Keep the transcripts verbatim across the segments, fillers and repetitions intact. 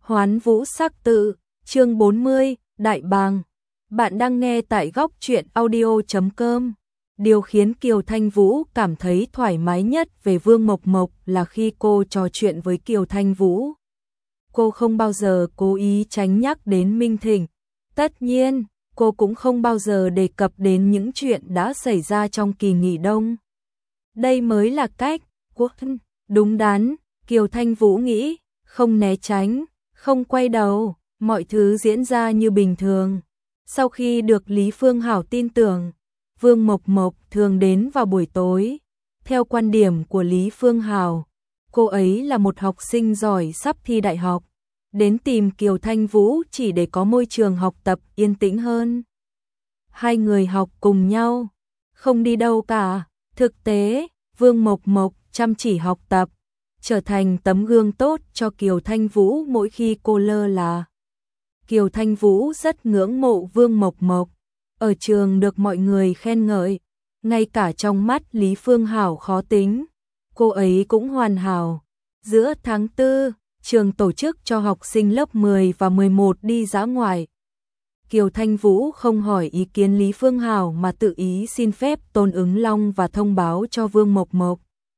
Hoán Vũ Sắc Tự, chương bốn mươi, Đại Bàng. Bạn đang nghe tại góc truyện audio chấm com. Điều khiến Kiều Thanh Vũ cảm thấy thoải mái nhất về Vương Mộc Mộc là khi cô trò chuyện với Kiều Thanh Vũ. Cô không bao giờ cố ý tránh nhắc đến Minh Thịnh. Tất nhiên, cô cũng không bao giờ đề cập đến những chuyện đã xảy ra trong kỳ nghỉ đông. Đây mới là cách đúng đắn, Kiều Thanh Vũ nghĩ, không né tránh, không quay đầu, mọi thứ diễn ra như bình thường. Sau khi được Lý Phương Hảo tin tưởng, Vương Mộc Mộc thường đến vào buổi tối. Theo quan điểm của Lý Phương Hảo, cô ấy là một học sinh giỏi sắp thi đại học, đến tìm Kiều Thanh Vũ chỉ để có môi trường học tập yên tĩnh hơn. Hai người học cùng nhau, không đi đâu cả. Thực tế, Vương Mộc Mộc chăm chỉ học tập, trở thành tấm gương tốt cho Kiều Thanh Vũ mỗi khi cô lơ là. Kiều Thanh Vũ rất ngưỡng mộ Vương Mộc Mộc, ở trường được mọi người khen ngợi, ngay cả trong mắt Lý Phương Hảo khó tính, cô ấy cũng hoàn hảo. Giữa tháng tư, trường tổ chức cho học sinh lớp mười và mười một đi dã ngoại. Kiều Thanh Vũ không hỏi ý kiến Lý Phương Hảo mà tự ý xin phép Tôn Ứng Long và thông báo cho Vương Mộc Mộc.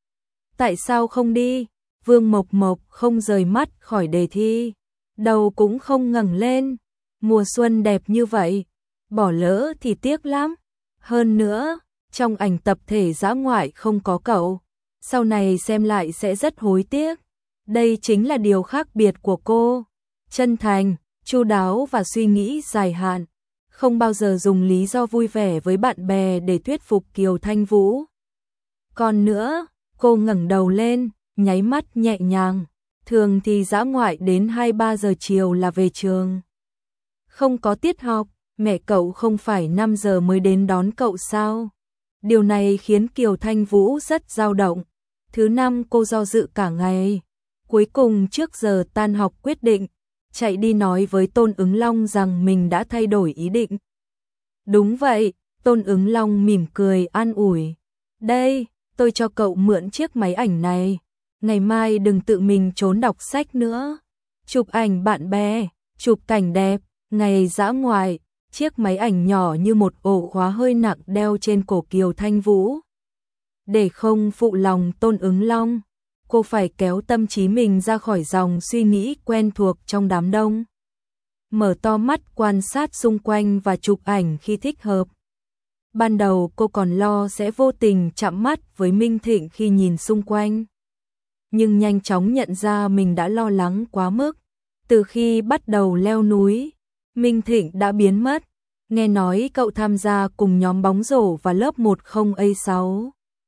Tại sao không đi? Vương Mộc Mộc không rời mắt khỏi đề thi, đầu cũng không ngẩng lên. Mùa xuân đẹp như vậy, bỏ lỡ thì tiếc lắm. Hơn nữa, trong ảnh tập thể dã ngoại không có cậu, sau này xem lại sẽ rất hối tiếc. Đây chính là điều khác biệt của cô, chân thành, chu đáo và suy nghĩ dài hạn, không bao giờ dùng lý do vui vẻ với bạn bè để thuyết phục Kiều Thanh Vũ. Còn nữa, cô ngẩng đầu lên, nháy mắt nhẹ nhàng, thường thì dã ngoại đến hai ba giờ chiều là về trường. Không có tiết học, mẹ cậu không phải năm giờ mới đến đón cậu sao? Điều này khiến Kiều Thanh Vũ rất dao động. Thứ năm cô do dự cả ngày, cuối cùng trước giờ tan học quyết định chạy đi nói với Tôn Ứng Long rằng mình đã thay đổi ý định. Đúng vậy, Tôn Ứng Long mỉm cười an ủi. Đây, tôi cho cậu mượn chiếc máy ảnh này, ngày mai đừng tự mình trốn đọc sách nữa. Chụp ảnh bạn bè, chụp cảnh đẹp, ngày dã ngoại, chiếc máy ảnh nhỏ như một ổ khóa hơi nặng đeo trên cổ Kiều Thanh Vũ. Để không phụ lòng Tôn Ứng Long, cô phải kéo tâm trí mình ra khỏi dòng suy nghĩ quen thuộc trong đám đông. Mở to mắt quan sát xung quanh và chụp ảnh khi thích hợp. Ban đầu cô còn lo sẽ vô tình chạm mắt với Minh Thịnh khi nhìn xung quanh. Nhưng nhanh chóng nhận ra mình đã lo lắng quá mức. Từ khi bắt đầu leo núi, Minh Thịnh đã biến mất. Nghe nói cậu tham gia cùng nhóm bóng rổ và lớp một không A sáu.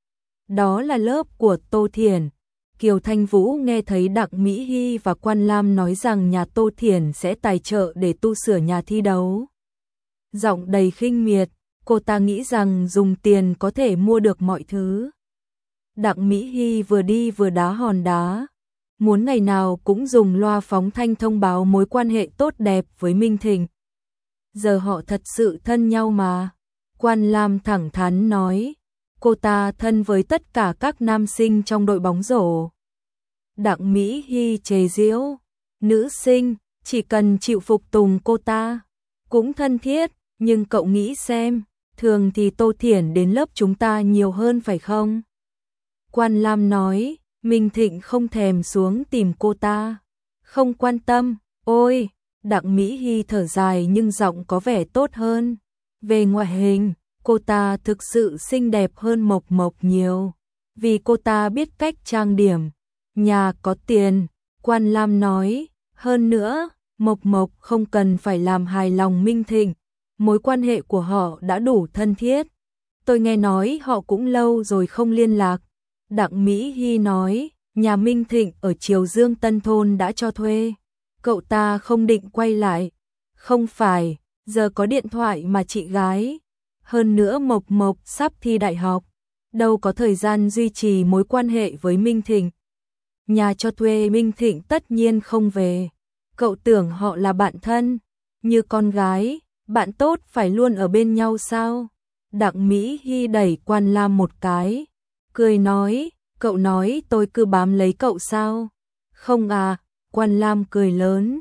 Đó là lớp của Tô Thiển. Kiều Thanh Vũ nghe thấy Đặng Mỹ Hy và Quan Lam nói rằng nhà Tô Thiển sẽ tài trợ để tu sửa nhà thi đấu. Giọng đầy khinh miệt, cô ta nghĩ rằng dùng tiền có thể mua được mọi thứ. Đặng Mỹ Hy vừa đi vừa đá hòn đá, muốn ngày nào cũng dùng loa phóng thanh thông báo mối quan hệ tốt đẹp với Minh Thịnh. Giờ họ thật sự thân nhau mà. Quan Lam thẳng thắn nói, cô ta thân với tất cả các nam sinh trong đội bóng rổ. Đặng Mỹ Hy chế giễu, nữ sinh, chỉ cần chịu phục tùng cô ta, cũng thân thiết, nhưng cậu nghĩ xem, thường thì Tô Thiển đến lớp chúng ta nhiều hơn phải không? Quan Lam nói, Minh Thịnh không thèm xuống tìm cô ta, không quan tâm. Ôi, Đặng Mỹ Hy thở dài nhưng giọng có vẻ tốt hơn. Về ngoại hình, cô ta thực sự xinh đẹp hơn Mộc Mộc nhiều, vì cô ta biết cách trang điểm, nhà có tiền. Quan Lam nói, hơn nữa, Mộc Mộc không cần phải làm hài lòng Minh Thịnh, mối quan hệ của họ đã đủ thân thiết. Tôi nghe nói họ cũng lâu rồi không liên lạc. Đặng Mỹ Hy nói, nhà Minh Thịnh ở Triều Dương Tân Thôn đã cho thuê, cậu ta không định quay lại. Không phải, giờ có điện thoại mà chị gái. Hơn nữa Mộc Mộc sắp thi đại học, đâu có thời gian duy trì mối quan hệ với Minh Thịnh. Nhà cho thuê Minh Thịnh tất nhiên không về. Cậu tưởng họ là bạn thân, như con gái, bạn tốt phải luôn ở bên nhau sao? Đặng Mỹ Hy đẩy Quan Lam một cái, cười nói, cậu nói tôi cứ bám lấy cậu sao? Không à, Quan Lam cười lớn,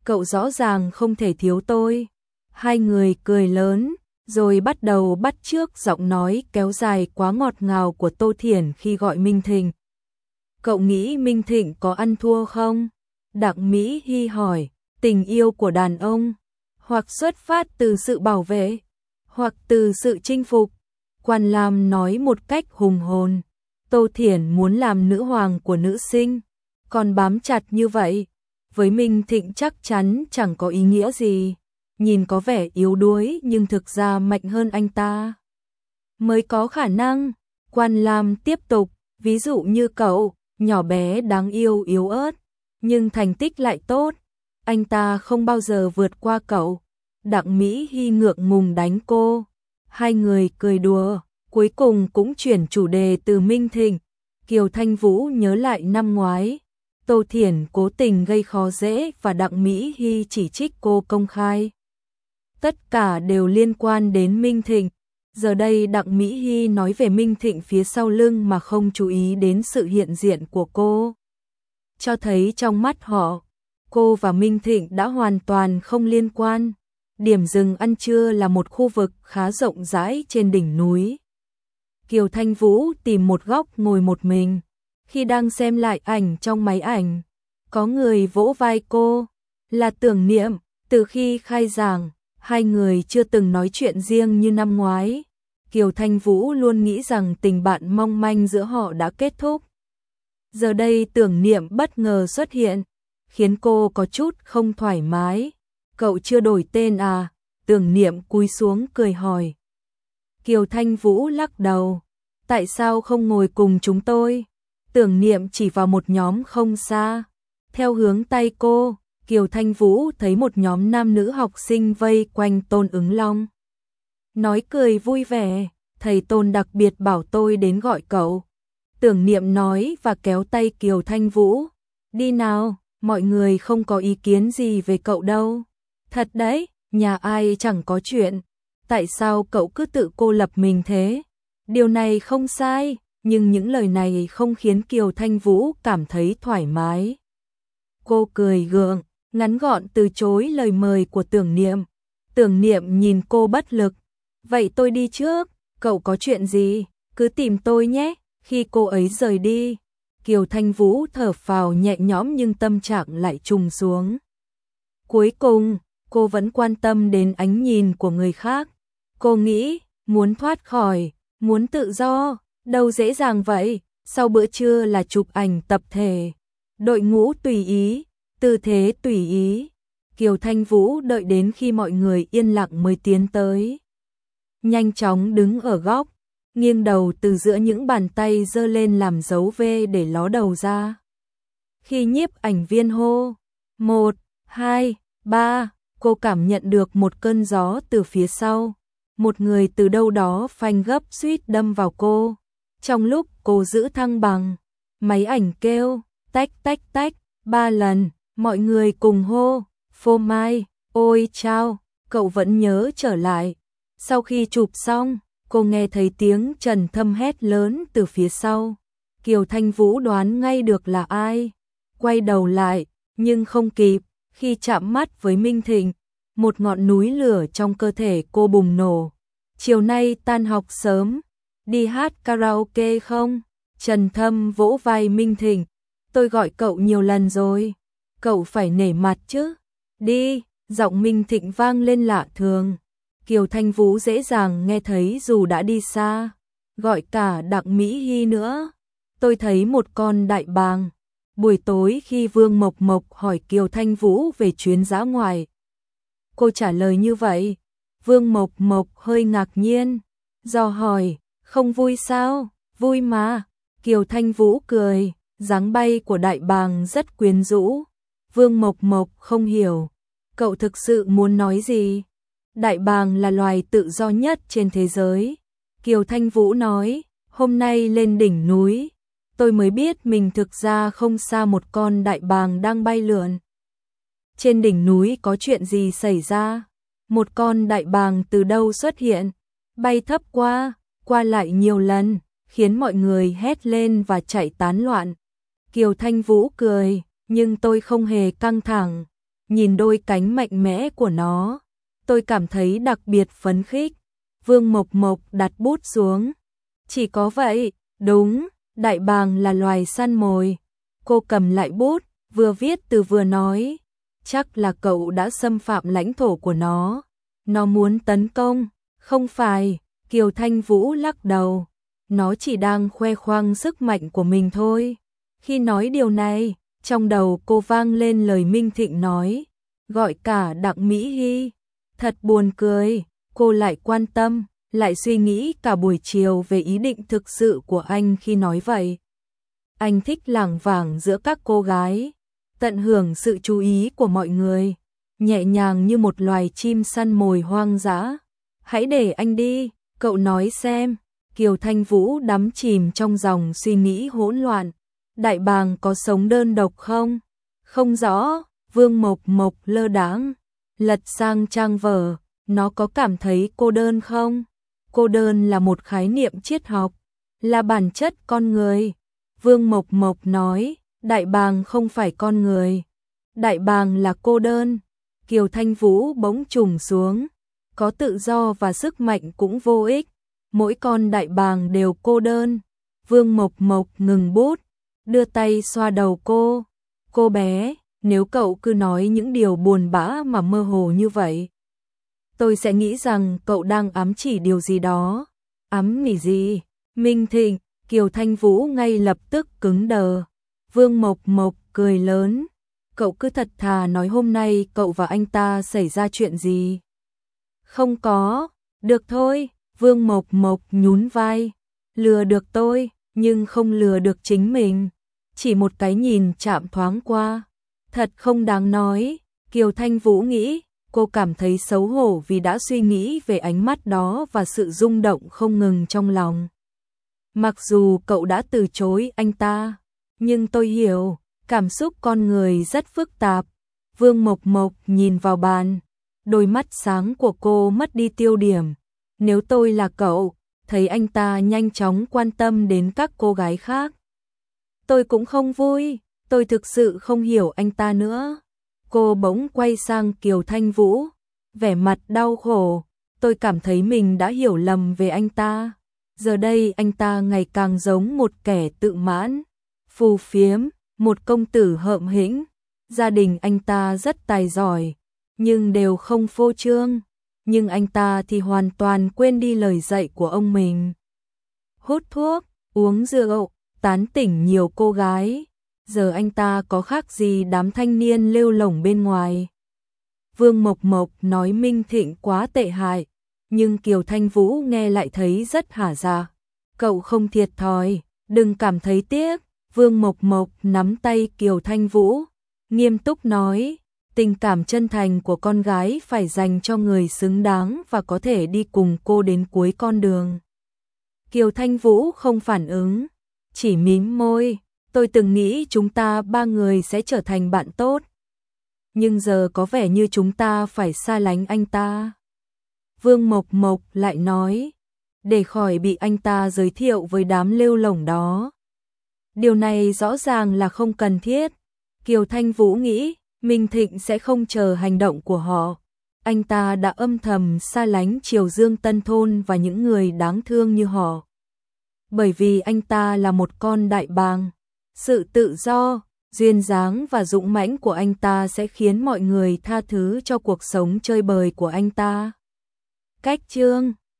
cậu rõ ràng không thể thiếu tôi. Hai người cười lớn, rồi bắt đầu bắt chước giọng nói kéo dài quá ngọt ngào của Tô Thiển khi gọi Minh Thịnh. Cậu nghĩ Minh Thịnh có ăn thua không? Đặng Mỹ Hy hỏi. Tình yêu của đàn ông, hoặc xuất phát từ sự bảo vệ, hoặc từ sự chinh phục. Quan Lam nói một cách hùng hồn. Tô Thiển muốn làm nữ hoàng của nữ sinh, còn bám chặt như vậy, với Minh Thịnh chắc chắn chẳng có ý nghĩa gì. Nhìn có vẻ yếu đuối nhưng thực ra mạnh hơn anh ta mới có khả năng. Quan Lam tiếp tục, ví dụ như cậu, nhỏ bé đáng yêu yếu ớt, nhưng thành tích lại tốt, anh ta không bao giờ vượt qua cậu. Đặng Mỹ Hy ngượng ngùng đánh cô. Hai người cười đùa, cuối cùng cũng chuyển chủ đề từ Minh Thịnh. Kiều Thanh Vũ nhớ lại năm ngoái, Tô Thiển cố tình gây khó dễ và Đặng Mỹ Hy chỉ trích cô công khai. Tất cả đều liên quan đến Minh Thịnh. Giờ đây Đặng Mỹ Hy nói về Minh Thịnh phía sau lưng mà không chú ý đến sự hiện diện của cô. Cho thấy trong mắt họ, cô và Minh Thịnh đã hoàn toàn không liên quan. Điểm dừng ăn trưa là một khu vực khá rộng rãi trên đỉnh núi. Kiều Thanh Vũ tìm một góc ngồi một mình. Khi đang xem lại ảnh trong máy ảnh, có người vỗ vai cô, là Tưởng Niệm. Từ khi khai giảng, hai người chưa từng nói chuyện riêng như năm ngoái. Kiều Thanh Vũ luôn nghĩ rằng tình bạn mong manh giữa họ đã kết thúc. Giờ đây Tưởng Niệm bất ngờ xuất hiện, khiến cô có chút không thoải mái. Cậu chưa đổi tên à? Tưởng Niệm cúi xuống cười hỏi. Kiều Thanh Vũ lắc đầu. Tại sao không ngồi cùng chúng tôi? Tưởng Niệm chỉ vào một nhóm không xa. Theo hướng tay cô, Kiều Thanh Vũ thấy một nhóm nam nữ học sinh vây quanh Tôn Ứng Long. Nói cười vui vẻ, thầy Tôn đặc biệt bảo tôi đến gọi cậu. Tưởng Niệm nói và kéo tay Kiều Thanh Vũ. Đi nào, mọi người không có ý kiến gì về cậu đâu. Thật đấy, nhà ai chẳng có chuyện. Tại sao cậu cứ tự cô lập mình thế? Điều này không sai, nhưng những lời này không khiến Kiều Thanh Vũ cảm thấy thoải mái. Cô cười gượng, ngắn gọn từ chối lời mời của Tưởng Niệm. Tưởng Niệm nhìn cô bất lực. Vậy tôi đi trước, cậu có chuyện gì, cứ tìm tôi nhé. Khi cô ấy rời đi, Kiều Thanh Vũ thở phào nhẹ nhõm nhưng tâm trạng lại trùng xuống. Cuối cùng, cô vẫn quan tâm đến ánh nhìn của người khác. Cô nghĩ, muốn thoát khỏi, muốn tự do, đâu dễ dàng vậy. Sau bữa trưa là chụp ảnh tập thể, đội ngũ tùy ý, tư thế tùy ý. Kiều Thanh Vũ đợi đến khi mọi người yên lặng mới tiến tới. Nhanh chóng đứng ở góc, nghiêng đầu từ giữa những bàn tay giơ lên làm dấu V để ló đầu ra. Khi nhiếp ảnh viên hô, một, hai, ba, cô cảm nhận được một cơn gió từ phía sau. Một người từ đâu đó phanh gấp suýt đâm vào cô. Trong lúc cô giữ thăng bằng, máy ảnh kêu, tách tách tách, ba lần, mọi người cùng hô, phô mai, ôi chao, cậu vẫn nhớ trở lại. Sau khi chụp xong, cô nghe thấy tiếng Trần Thâm hét lớn từ phía sau. Kiều Thanh Vũ đoán ngay được là ai. Quay đầu lại, nhưng không kịp, khi chạm mắt với Minh Thịnh, một ngọn núi lửa trong cơ thể cô bùng nổ. Chiều nay tan học sớm, đi hát karaoke không? Trần Thâm vỗ vai Minh Thịnh. Tôi gọi cậu nhiều lần rồi, cậu phải nể mặt chứ. Đi, giọng Minh Thịnh vang lên lạ thường. Kiều Thanh Vũ dễ dàng nghe thấy dù đã đi xa. Gọi cả Đặng Mỹ Hy nữa. Tôi thấy một con đại bàng. Buổi tối khi Vương Mộc Mộc hỏi Kiều Thanh Vũ về chuyến dã ngoại, cô trả lời như vậy. Vương Mộc Mộc hơi ngạc nhiên, dò hỏi, không vui sao? Vui mà. Kiều Thanh Vũ cười, dáng bay của đại bàng rất quyến rũ. Vương Mộc Mộc không hiểu, cậu thực sự muốn nói gì? Đại bàng là loài tự do nhất trên thế giới. Kiều Thanh Vũ nói, hôm nay lên đỉnh núi, tôi mới biết mình thực ra không xa một con đại bàng đang bay lượn. Trên đỉnh núi có chuyện gì xảy ra? Một con đại bàng từ đâu xuất hiện, bay thấp qua, qua lại nhiều lần, khiến mọi người hét lên và chạy tán loạn. Kiều Thanh Vũ cười, nhưng tôi không hề căng thẳng. nhìn đôi cánh mạnh mẽ của nó, tôi cảm thấy đặc biệt phấn khích. Vương Mộc Mộc đặt bút xuống. Chỉ có vậy, đúng, đại bàng là loài săn mồi. Cô cầm lại bút, vừa viết từ vừa nói. Chắc là cậu đã xâm phạm lãnh thổ của nó. Nó muốn tấn công. Không phải, Kiều Thanh Vũ lắc đầu. Nó chỉ đang khoe khoang sức mạnh của mình thôi. Khi nói điều này, trong đầu cô vang lên lời Minh Thịnh nói. Gọi cả Đặng Mỹ Hy. Thật buồn cười, cô lại quan tâm, lại suy nghĩ cả buổi chiều về ý định thực sự của anh khi nói vậy. Anh thích lảng vảng giữa các cô gái, tận hưởng sự chú ý của mọi người, nhẹ nhàng như một loài chim săn mồi hoang dã. Hãy để anh đi, cậu nói xem. Kiều Thanh Vũ đắm chìm trong dòng suy nghĩ hỗn loạn. Đại bàng có sống đơn độc không? Không rõ. Vương Mộc Mộc lơ đãng lật sang trang vở. Nó có cảm thấy cô đơn không? Cô đơn là một khái niệm triết học, là bản chất con người. Vương Mộc Mộc nói, đại bàng không phải con người. Đại bàng là cô đơn. Kiều Thanh Vũ bỗng trùng xuống. Có tự do và sức mạnh cũng vô ích. Mỗi con đại bàng đều cô đơn. Vương Mộc Mộc ngừng bút, đưa tay xoa đầu cô. Cô bé, nếu cậu cứ nói những điều buồn bã mà mơ hồ như vậy, tôi sẽ nghĩ rằng cậu đang ám chỉ điều gì đó. Ám chỉ gì? Minh Thịnh, Kiều Thanh Vũ ngay lập tức cứng đờ. Vương Mộc Mộc cười lớn. Cậu cứ thật thà nói hôm nay cậu và anh ta xảy ra chuyện gì? Không có. Được thôi. Vương Mộc Mộc nhún vai. Lừa được tôi, nhưng không lừa được chính mình. Chỉ một cái nhìn chạm thoáng qua. Thật không đáng nói. Kiều Thanh Vũ nghĩ. Cô cảm thấy xấu hổ vì đã suy nghĩ về ánh mắt đó và sự rung động không ngừng trong lòng. Mặc dù cậu đã từ chối anh ta, nhưng tôi hiểu, cảm xúc con người rất phức tạp. Vương Mộc Mộc nhìn vào bàn, đôi mắt sáng của cô mất đi tiêu điểm. Nếu tôi là cậu, thấy anh ta nhanh chóng quan tâm đến các cô gái khác, tôi cũng không vui, tôi thực sự không hiểu anh ta nữa. Cô bỗng quay sang Kiều Thanh Vũ, vẻ mặt đau khổ. Tôi cảm thấy mình đã hiểu lầm về anh ta. Giờ đây anh ta ngày càng giống một kẻ tự mãn, phù phiếm, một công tử hợm hĩnh. Gia đình anh ta rất tài giỏi, nhưng đều không phô trương. Nhưng anh ta thì hoàn toàn quên đi lời dạy của ông mình. Hút thuốc, uống rượu, tán tỉnh nhiều cô gái. Giờ anh ta có khác gì đám thanh niên lêu lổng bên ngoài. Vương Mộc Mộc nói Minh Thịnh quá tệ hại, nhưng Kiều Thanh Vũ nghe lại thấy rất hả dạ. Cậu không thiệt thòi, đừng cảm thấy tiếc. Vương Mộc Mộc nắm tay Kiều Thanh Vũ, nghiêm túc nói, tình cảm chân thành của con gái phải dành cho người xứng đáng và có thể đi cùng cô đến cuối con đường. Kiều Thanh Vũ không phản ứng, chỉ mím môi. Tôi từng nghĩ chúng ta ba người sẽ trở thành bạn tốt, nhưng giờ có vẻ như chúng ta phải xa lánh anh ta. Vương Mộc Mộc lại nói, để khỏi bị anh ta giới thiệu với đám lêu lổng đó. Điều này rõ ràng là không cần thiết. Kiều Thanh Vũ nghĩ, Minh Thịnh sẽ không chờ hành động của họ. Anh ta đã âm thầm xa lánh Triều Dương Tân Thôn và những người đáng thương như họ. Bởi vì anh ta là một con đại bàng. Sự tự do, duyên dáng và dũng mãnh của anh ta sẽ khiến mọi người tha thứ cho cuộc sống chơi bời của anh ta. Cách chương